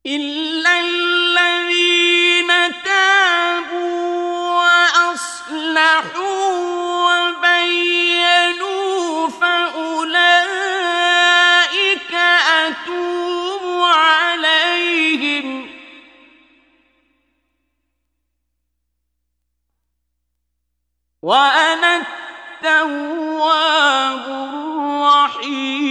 إلا الذين تابوا وأصلحوا وبينوا فأولئك أتوب عليهم وأنا التواب الرحيم.